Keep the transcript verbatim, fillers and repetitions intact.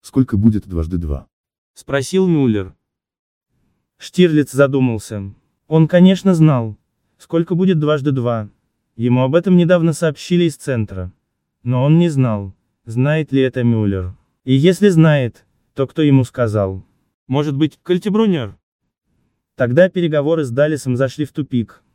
Сколько будет дважды два? Спросил Мюллер. Штирлиц задумался. Он, конечно, знал, сколько будет дважды два. Ему об этом недавно сообщили из центра. Но он не знал, знает ли это Мюллер. И если знает, то кто ему сказал? Может быть, Кальтебрунер? Тогда переговоры с Даллесом зашли в тупик.